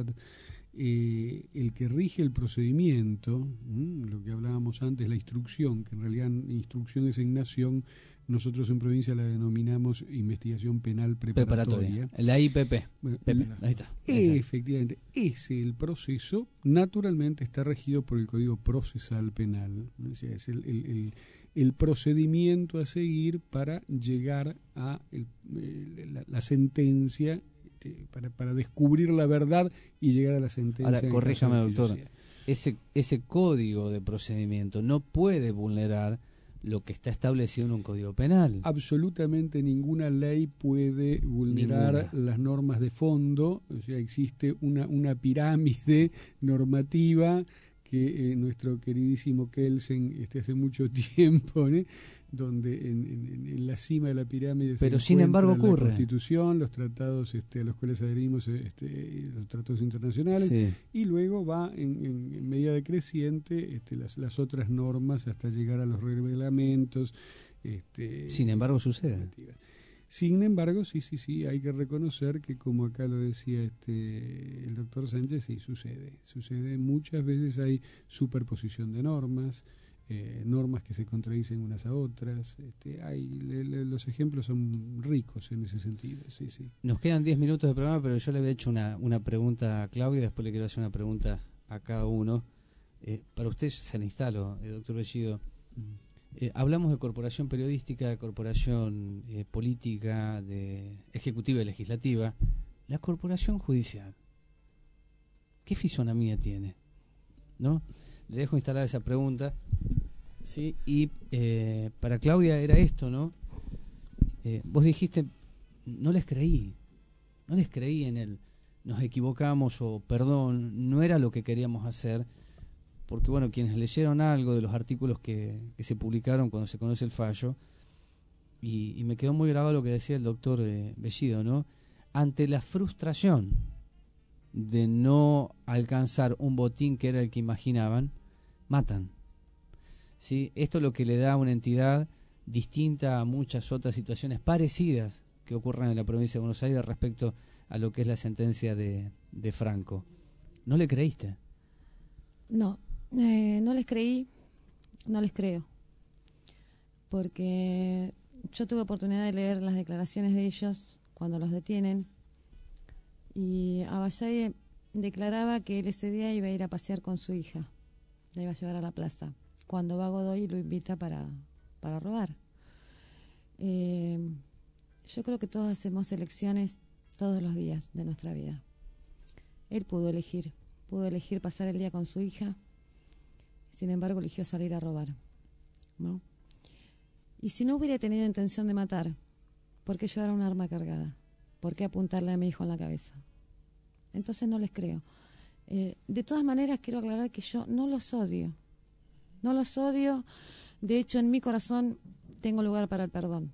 Eh, el que rige el procedimiento, ¿m? Lo que hablábamos antes, la instrucción, que en realidad instrucción es asignación, nosotros en provincia la denominamos investigación penal preparatoria. preparatoria. La I P P. Bueno, Pepe, la, ahí está. Efectivamente, ese el proceso naturalmente está regido por el Código Procesal Penal, ¿no? O sea, es el, el, el, el procedimiento a seguir para llegar a el, el, la, la sentencia, para, para descubrir la verdad y llegar a la sentencia. Ahora, corríjame, doctor, sea. ese, ese código de procedimiento no puede vulnerar lo que está establecido en un código penal. Absolutamente ninguna ley puede vulnerar ninguna. Las normas de fondo, o sea, existe una, una pirámide normativa que eh, nuestro queridísimo Kelsen este, hace mucho tiempo, ¿eh? donde en, en, en la cima de la pirámide pero se sin embargo ocurre la Constitución, los tratados este, a los cuales adherimos, este, los tratados internacionales, sí. y luego va en, en, en medida decreciente este, las, las otras normas hasta llegar a los reglamentos. Este, sin embargo sucede. Sin embargo, sí, sí, sí, hay que reconocer que, como acá lo decía este el doctor Sánchez, sí, sucede. Sucede, muchas veces hay superposición de normas, eh, normas que se contradicen unas a otras. Este, hay le, le, los ejemplos son ricos en ese sentido, sí, sí. Nos quedan diez minutos de programa, pero yo le había hecho una, una pregunta a Claudia, después le quiero hacer una pregunta a cada uno. Eh, para usted se le instalo, eh, doctor Bellido. Mm. Eh, hablamos de corporación periodística, de corporación eh, política, de ejecutiva y legislativa. La corporación judicial, ¿qué fisonomía tiene? ¿No? Le dejo instalada esa pregunta. Sí, y eh, para Claudia era esto, ¿no? Eh, vos dijiste, no les creí, no les creí en el nos equivocamos o perdón, no era lo que queríamos hacer. Porque, bueno, quienes leyeron algo de los artículos que, que se publicaron cuando se conoce el fallo, y, y me quedó muy grabado lo que decía el doctor eh, Bellido, ¿no? Ante la frustración de no alcanzar un botín que era el que imaginaban, matan. ¿Sí? Esto es lo que le da a una entidad distinta a muchas otras situaciones parecidas que ocurren en la provincia de Buenos Aires respecto a lo que es la sentencia de, de Franco. ¿No le creíste? No. Eh, no les creí, no les creo, porque yo tuve oportunidad de leer las declaraciones de ellos cuando los detienen, y Abayaye declaraba que él ese día iba a ir a pasear con su hija, la iba a llevar a la plaza, cuando va Godoy y lo invita para, para robar. eh, yo creo que todos hacemos elecciones todos los días de nuestra vida. Él pudo elegir, pudo elegir pasar el día con su hija, sin embargo eligió salir a robar, ¿no? Y si no hubiera tenido intención de matar, ¿por qué llevar un arma cargada? ¿Por qué apuntarle a mi hijo en la cabeza? Entonces no les creo. Eh, de todas maneras, quiero aclarar que yo no los odio. No los odio. De hecho, en mi corazón tengo lugar para el perdón.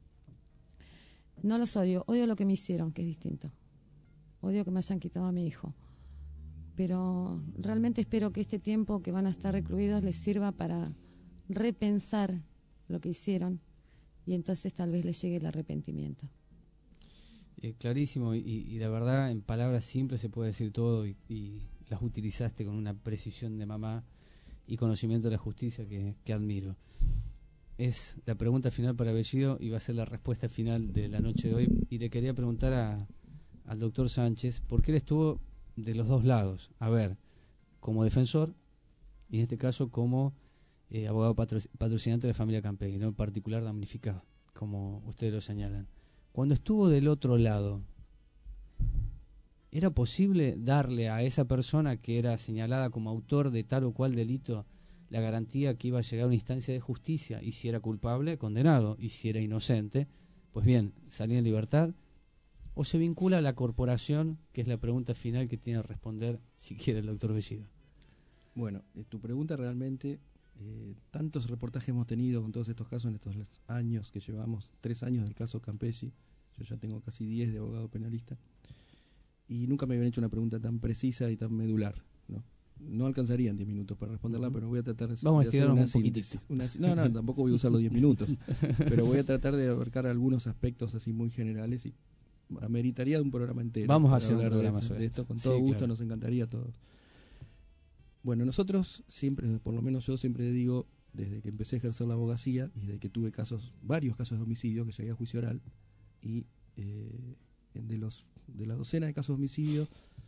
No los odio. Odio lo que me hicieron, que es distinto. Odio que me hayan quitado a mi hijo. Pero realmente espero que este tiempo que van a estar recluidos les sirva para repensar lo que hicieron y entonces tal vez les llegue el arrepentimiento. Eh, clarísimo, y, y la verdad, en palabras simples se puede decir todo, y, y las utilizaste con una precisión de mamá y conocimiento de la justicia que, que admiro. Es la pregunta final para Bellido y va a ser la respuesta final de la noche de hoy. Y le quería preguntar a, al doctor Sánchez, ¿por qué él estuvo de los dos lados? A ver, como defensor, y en este caso como eh, abogado patro, patrocinante de la familia Campegui, no en particular damnificado, como ustedes lo señalan. Cuando estuvo del otro lado, ¿era posible darle a esa persona que era señalada como autor de tal o cual delito la garantía que iba a llegar a una instancia de justicia, y si era culpable, condenado, y si era inocente, pues bien, salía en libertad? ¿O se vincula a la corporación, que es la pregunta final que tiene que responder, si quiere, el doctor Bellido? Bueno, eh, tu pregunta realmente, eh, tantos reportajes hemos tenido con todos estos casos en estos años que llevamos, tres años del caso Campeggi, yo ya tengo casi diez de abogado penalista, y nunca me habían hecho una pregunta tan precisa y tan medular, ¿no? No alcanzarían diez minutos para responderla, uh-huh. pero voy a tratar de, Vamos de a hacer una un síntesis. Una, no, no, tampoco voy a usar los diez minutos, pero voy a tratar de abarcar algunos aspectos así muy generales y ameritaría de un programa entero. Vamos a hacer un hablar programa de, sobre de esto. esto. Con todo Sí, gusto, claro. Nos encantaría a todos. Bueno, nosotros siempre, por lo menos yo siempre digo, desde que empecé a ejercer la abogacía y desde que tuve casos, varios casos de homicidio, que llegué a juicio oral, y eh, de los de la docena de casos de homicidio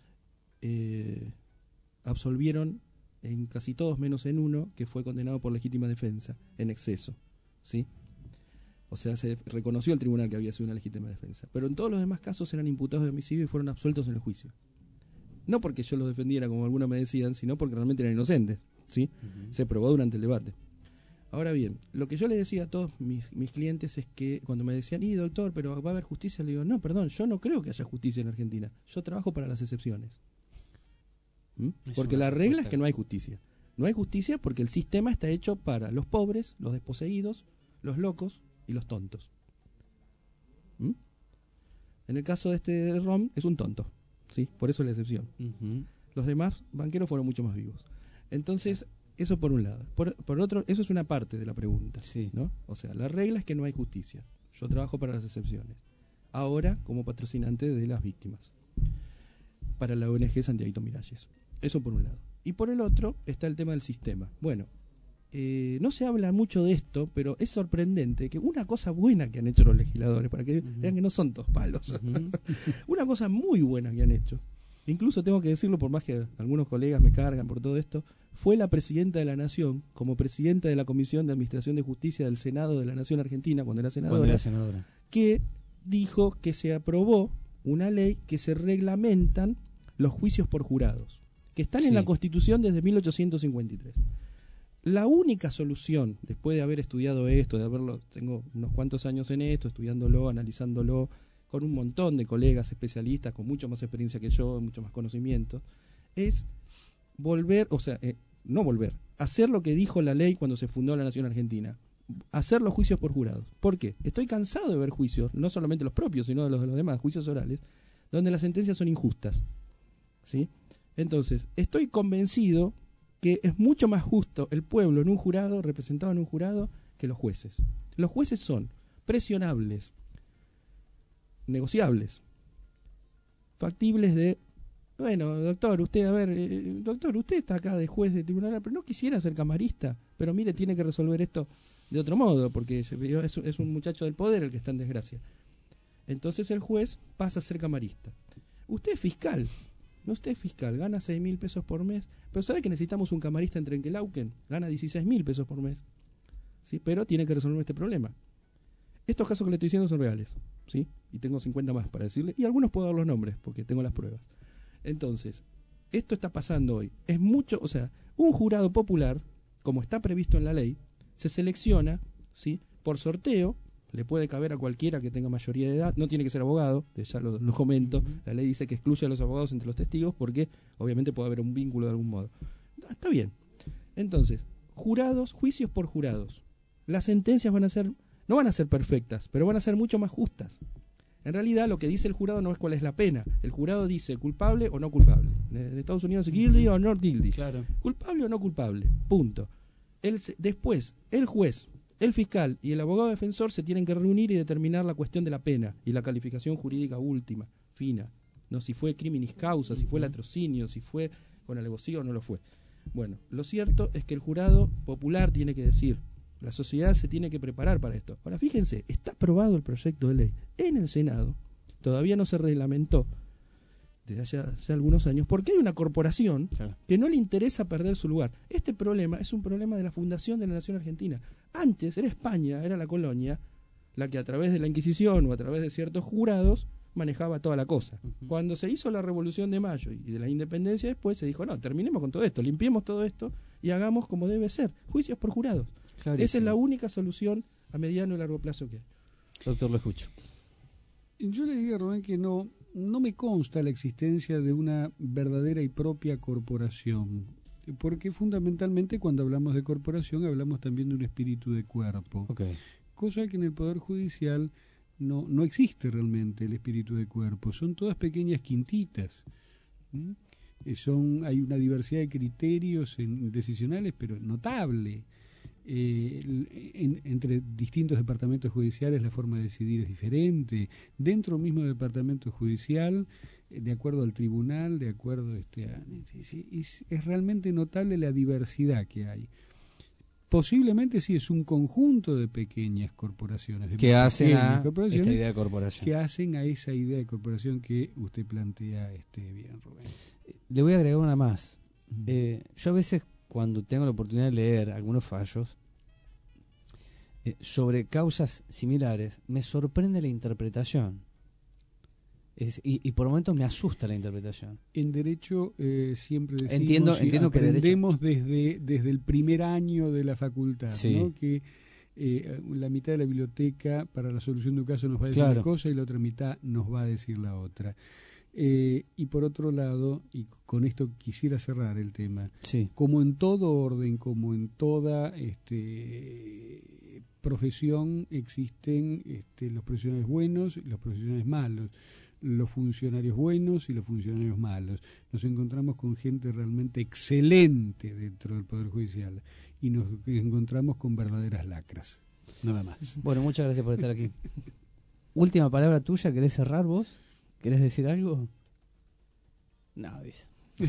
eh, absolvieron en casi todos menos en uno, que fue condenado por legítima defensa en exceso, ¿sí? O sea, se reconoció el tribunal que había sido una legítima defensa, pero en todos los demás casos eran imputados de homicidio y fueron absueltos en el juicio. No porque yo los defendiera, como algunos me decían, sino porque realmente eran inocentes, ¿sí? Uh-huh. Se probó durante el debate. Ahora bien, lo que yo le decía a todos mis, mis clientes es que cuando me decían, y doctor, pero va a haber justicia, le digo, no, perdón, yo no creo que haya justicia en Argentina, yo trabajo para las excepciones. ¿Mm? Porque la regla es que no hay justicia. No hay justicia porque el sistema está hecho para los pobres, los desposeídos, los locos y los tontos. ¿Mm? En el caso de este Rom es un tonto, ¿sí? Por eso es la excepción. Uh-huh. Los demás banqueros fueron mucho más vivos. Entonces, eso por un lado. Por, por otro, eso es una parte de la pregunta, sí. ¿no? O sea, la regla es que no hay justicia. Yo trabajo para las excepciones. Ahora, como patrocinante de las víctimas. Para la O N G Santiaguito Miralles. Eso por un lado. Y por el otro está el tema del sistema. Bueno, eh, no se habla mucho de esto, pero es sorprendente que una cosa buena que han hecho los legisladores, para que uh-huh. vean que no son todos palos, uh-huh. una cosa muy buena que han hecho, incluso tengo que decirlo por más que algunos colegas me cargan por todo esto, fue la presidenta de la Nación, como presidenta de la Comisión de Administración de Justicia del Senado de la Nación Argentina, cuando era senadora, cuando era senadora. que dijo que se aprobó una ley que se reglamentan los juicios por jurados, que están sí. en la Constitución desde mil ochocientos cincuenta y tres. La única solución, después de haber estudiado esto, de haberlo, tengo unos cuantos años en esto, estudiándolo, analizándolo, con un montón de colegas especialistas, con mucho más experiencia que yo, mucho más conocimiento, es volver, o sea, eh, no volver, hacer lo que dijo la ley cuando se fundó la Nación Argentina, hacer los juicios por jurados. ¿Por qué? Estoy cansado de ver juicios, no solamente los propios, sino de los de los demás, juicios orales, donde las sentencias son injustas, ¿sí? Entonces, estoy convencido que es mucho más justo el pueblo en un jurado, representado en un jurado, que los jueces. Los jueces son presionables, negociables, factibles de, bueno, doctor, usted, a ver, eh, doctor, usted está acá de juez de tribunal, pero no quisiera ser camarista, pero mire, tiene que resolver esto de otro modo, porque es, es un muchacho del poder el que está en desgracia. Entonces el juez pasa a ser camarista. Usted es fiscal, no usted es fiscal, gana seis mil pesos por mes, pero ¿sabe que necesitamos un camarista en Trenquelauquen? Gana dieciséis mil pesos por mes, ¿sí? Pero tiene que resolver este problema. Estos casos que le estoy diciendo son reales, ¿sí? Y tengo cincuenta más para decirle, y algunos puedo dar los nombres, porque tengo las pruebas. Entonces, esto está pasando hoy. Es mucho, o sea, un jurado popular, como está previsto en la ley, se selecciona, ¿sí?, por sorteo, le puede caber a cualquiera que tenga mayoría de edad, no tiene que ser abogado, ya lo, lo comento, uh-huh. La ley dice que excluye a los abogados entre los testigos porque obviamente puede haber un vínculo de algún modo. Está bien. Entonces, jurados, juicios por jurados. Las sentencias van a ser, no van a ser perfectas, pero van a ser mucho más justas. En realidad lo que dice el jurado no es cuál es la pena. El jurado dice culpable o no culpable. En Estados Unidos es guilty o not guilty. Claro. Culpable o no culpable. Punto. El, después, el juez, el fiscal y el abogado defensor se tienen que reunir y determinar la cuestión de la pena y la calificación jurídica última, fina. No si fue criminis causa, si fue latrocinio, si fue con alevosía o no lo fue. Bueno, lo cierto es que el jurado popular tiene que decir, la sociedad se tiene que preparar para esto. Ahora fíjense, está aprobado el proyecto de ley en el Senado, todavía no se reglamentó desde hace, hace algunos años, porque hay una corporación claro. que no le interesa perder su lugar. Este problema es un problema de la fundación de la nación argentina. Antes era España, era la colonia, la que a través de la Inquisición o a través de ciertos jurados manejaba toda la cosa. Uh-huh. Cuando se hizo la Revolución de Mayo y de la Independencia después se dijo, no, terminemos con todo esto, limpiemos todo esto y hagamos como debe ser, juicios por jurados. Clarísimo. Esa es la única solución a mediano y largo plazo que hay. Doctor, lo escucho. Yo le diría, Rubén, que no, no me consta la existencia de una verdadera y propia corporación, porque fundamentalmente cuando hablamos de corporación hablamos también de un espíritu de cuerpo, okay. cosa que en el Poder Judicial no, no existe realmente el espíritu de cuerpo, son todas pequeñas quintitas. ¿Mm? Son, hay una diversidad de criterios en, decisionales, pero notable. Eh, en, entre distintos departamentos judiciales la forma de decidir es diferente. Dentro del mismo departamento judicial, eh, de acuerdo al tribunal, de acuerdo este, a, es, es, es realmente notable la diversidad que hay. Posiblemente sí es un conjunto de pequeñas corporaciones de que hacen a esta idea de corporación, que hacen a esa idea de corporación que usted plantea este bien, Rubén. Le voy a agregar una más. Uh-huh. eh, yo a veces cuando tengo la oportunidad de leer algunos fallos eh, sobre causas similares, me sorprende la interpretación. Es, y, y por momentos me asusta la interpretación. En derecho eh, siempre decimos entiendo, entiendo que aprendemos derecho... desde, desde el primer año de la facultad, sí. ¿no? Que eh, la mitad de la biblioteca para la solución de un caso nos va a decir claro. una cosa y la otra mitad nos va a decir la otra. Eh, y por otro lado, y con esto quisiera cerrar el tema, sí. como en todo orden, como en toda este, profesión, existen este, los profesionales buenos y los profesionales malos, los funcionarios buenos y los funcionarios malos. Nos encontramos con gente realmente excelente dentro del Poder Judicial y nos encontramos con verdaderas lacras. Nada más. Bueno, muchas gracias por estar aquí. Última palabra tuya, ¿querés cerrar vos? ¿Querés decir algo? No, dice.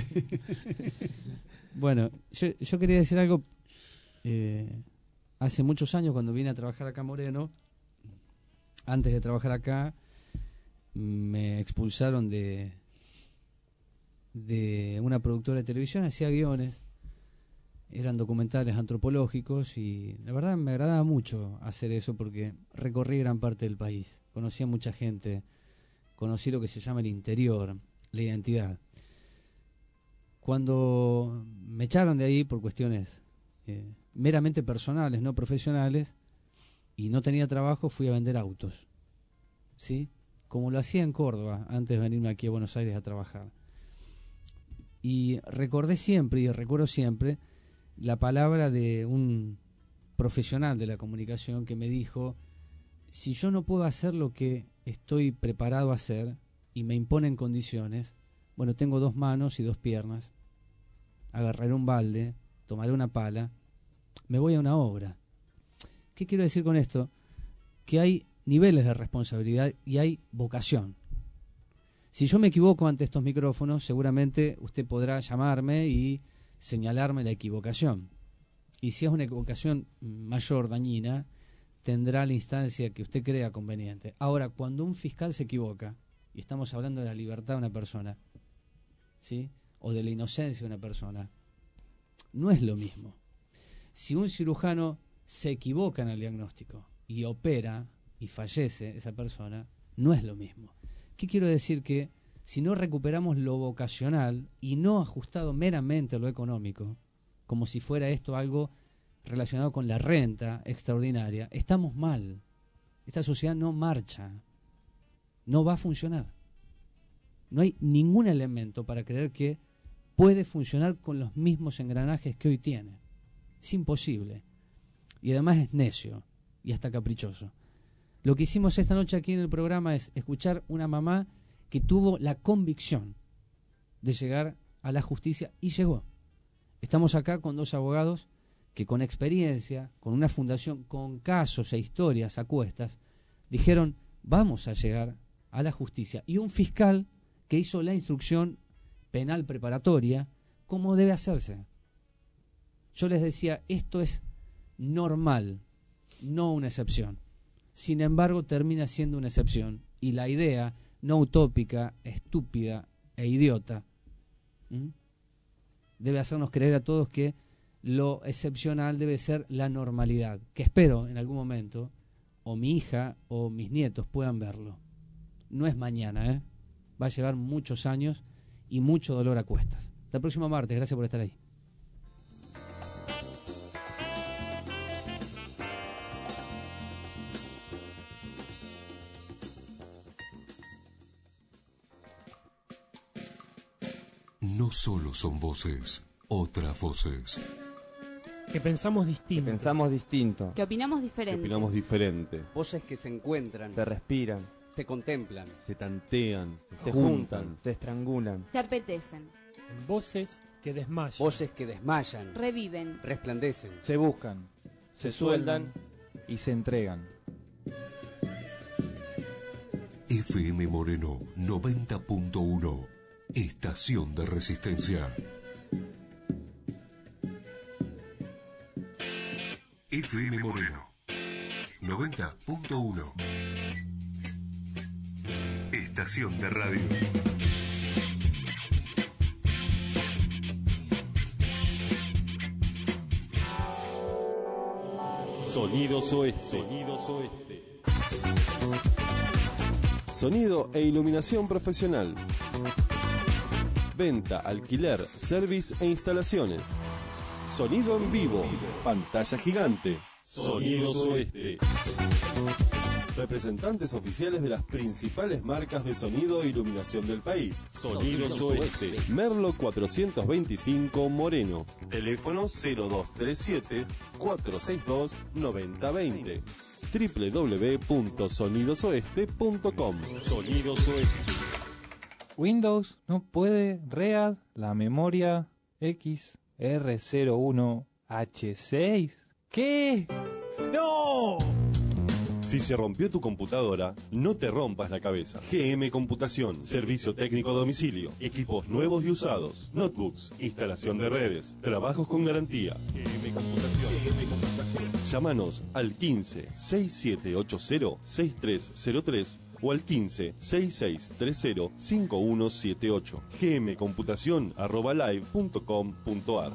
Bueno, yo, yo quería decir algo. Eh, hace muchos años, cuando vine a trabajar acá a Moreno, antes de trabajar acá, me expulsaron de, de una productora de televisión, hacía guiones, eran documentales antropológicos y la verdad me agradaba mucho hacer eso porque recorrí gran parte del país, conocí a mucha gente, conocí lo que se llama el interior, la identidad. Cuando me echaron de ahí por cuestiones eh, meramente personales, no profesionales, y no tenía trabajo, fui a vender autos, ¿sí? Como lo hacía en Córdoba, antes de venirme aquí a Buenos Aires a trabajar. Y recordé siempre, y recuerdo siempre, la palabra de un profesional de la comunicación que me dijo, si yo no puedo hacer lo que estoy preparado a hacer y me imponen condiciones, bueno, tengo dos manos y dos piernas, agarraré un balde, tomaré una pala, me voy a una obra. ¿Qué quiero decir con esto? Que hay niveles de responsabilidad y hay vocación. Si yo me equivoco ante estos micrófonos, seguramente usted podrá llamarme y señalarme la equivocación. Y si es una equivocación mayor, dañina, tendrá la instancia que usted crea conveniente. Ahora, cuando un fiscal se equivoca, y estamos hablando de la libertad de una persona, ¿sí?, o de la inocencia de una persona, no es lo mismo. Si un cirujano se equivoca en el diagnóstico y opera y fallece esa persona, no es lo mismo. ¿Qué quiero decir? Que si no recuperamos lo vocacional y no ajustado meramente a lo económico, como si fuera esto algo relacionado con la renta extraordinaria, estamos mal. Esta sociedad no marcha, no va a funcionar. No hay ningún elemento para creer que puede funcionar con los mismos engranajes que hoy tiene. Es imposible. Y además es necio y hasta caprichoso. Lo que hicimos esta noche aquí en el programa es escuchar una mamá que tuvo la convicción de llegar a la justicia y llegó. Estamos acá con dos abogados que con experiencia, con una fundación, con casos e historias a cuestas, dijeron, vamos a llegar a la justicia. Y un fiscal que hizo la instrucción penal preparatoria, como debe hacerse. Yo les decía, esto es normal, no una excepción. Sin embargo, termina siendo una excepción. Y la idea, no utópica, estúpida e idiota, ¿m? debe hacernos creer a todos que lo excepcional debe ser la normalidad, que espero en algún momento o mi hija o mis nietos puedan verlo. No es mañana, ¿eh? Va a llevar muchos años y mucho dolor a cuestas. Hasta el próximo martes, gracias por estar ahí. No solo son voces, otras voces. Que pensamos distinto. Que pensamos distinto. Que opinamos diferente. Que opinamos diferente. Voces que se encuentran. Se respiran. Se contemplan. Se tantean. Se, se juntan, juntan. Se estrangulan. Se apetecen. Voces que desmayan. Voces que desmayan. Reviven. Resplandecen. Se buscan. Se, se sueldan. Y se entregan. F M Moreno noventa punto uno. Estación de Resistencia. F M Moreno noventa punto uno. Estación de radio. Sonidos Oeste. Sonidos Oeste. Sonido e iluminación profesional. Venta, alquiler, service e instalaciones. Sonido en vivo. Pantalla gigante. Sonidos Oeste. Representantes oficiales de las principales marcas de sonido e iluminación del país. Sonidos Oeste. Merlo cuatrocientos veinticinco Moreno. Teléfono cero dos tres siete, cuatro seis dos, nueve cero dos cero. doble u doble u doble u punto sonidos oeste punto com. Sonidos Oeste. Windows no puede read la memoria X R cero uno H seis. ¿Qué? ¡No! Si se rompió tu computadora, no te rompas la cabeza. G M Computación, servicio técnico a domicilio, equipos nuevos y usados, notebooks, instalación de redes, trabajos con garantía. G M Computación. G M Computación. Llámanos al quince, sesenta y siete ochenta, sesenta y tres cero tres o al quince, sesenta y seis treinta, cincuenta y uno setenta y ocho. gmcomputación arroba live punto com punto ar.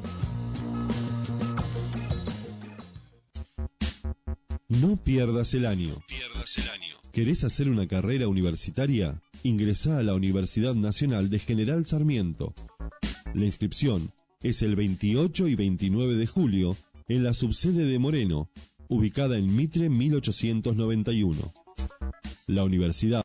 No pierdas el año. Pierdas el año. ¿Querés hacer una carrera universitaria? Ingresá a la Universidad Nacional de General Sarmiento. La inscripción es el veintiocho y veintinueve de julio en la subsede de Moreno, ubicada en Mitre mil ochocientos noventa y uno. La universidad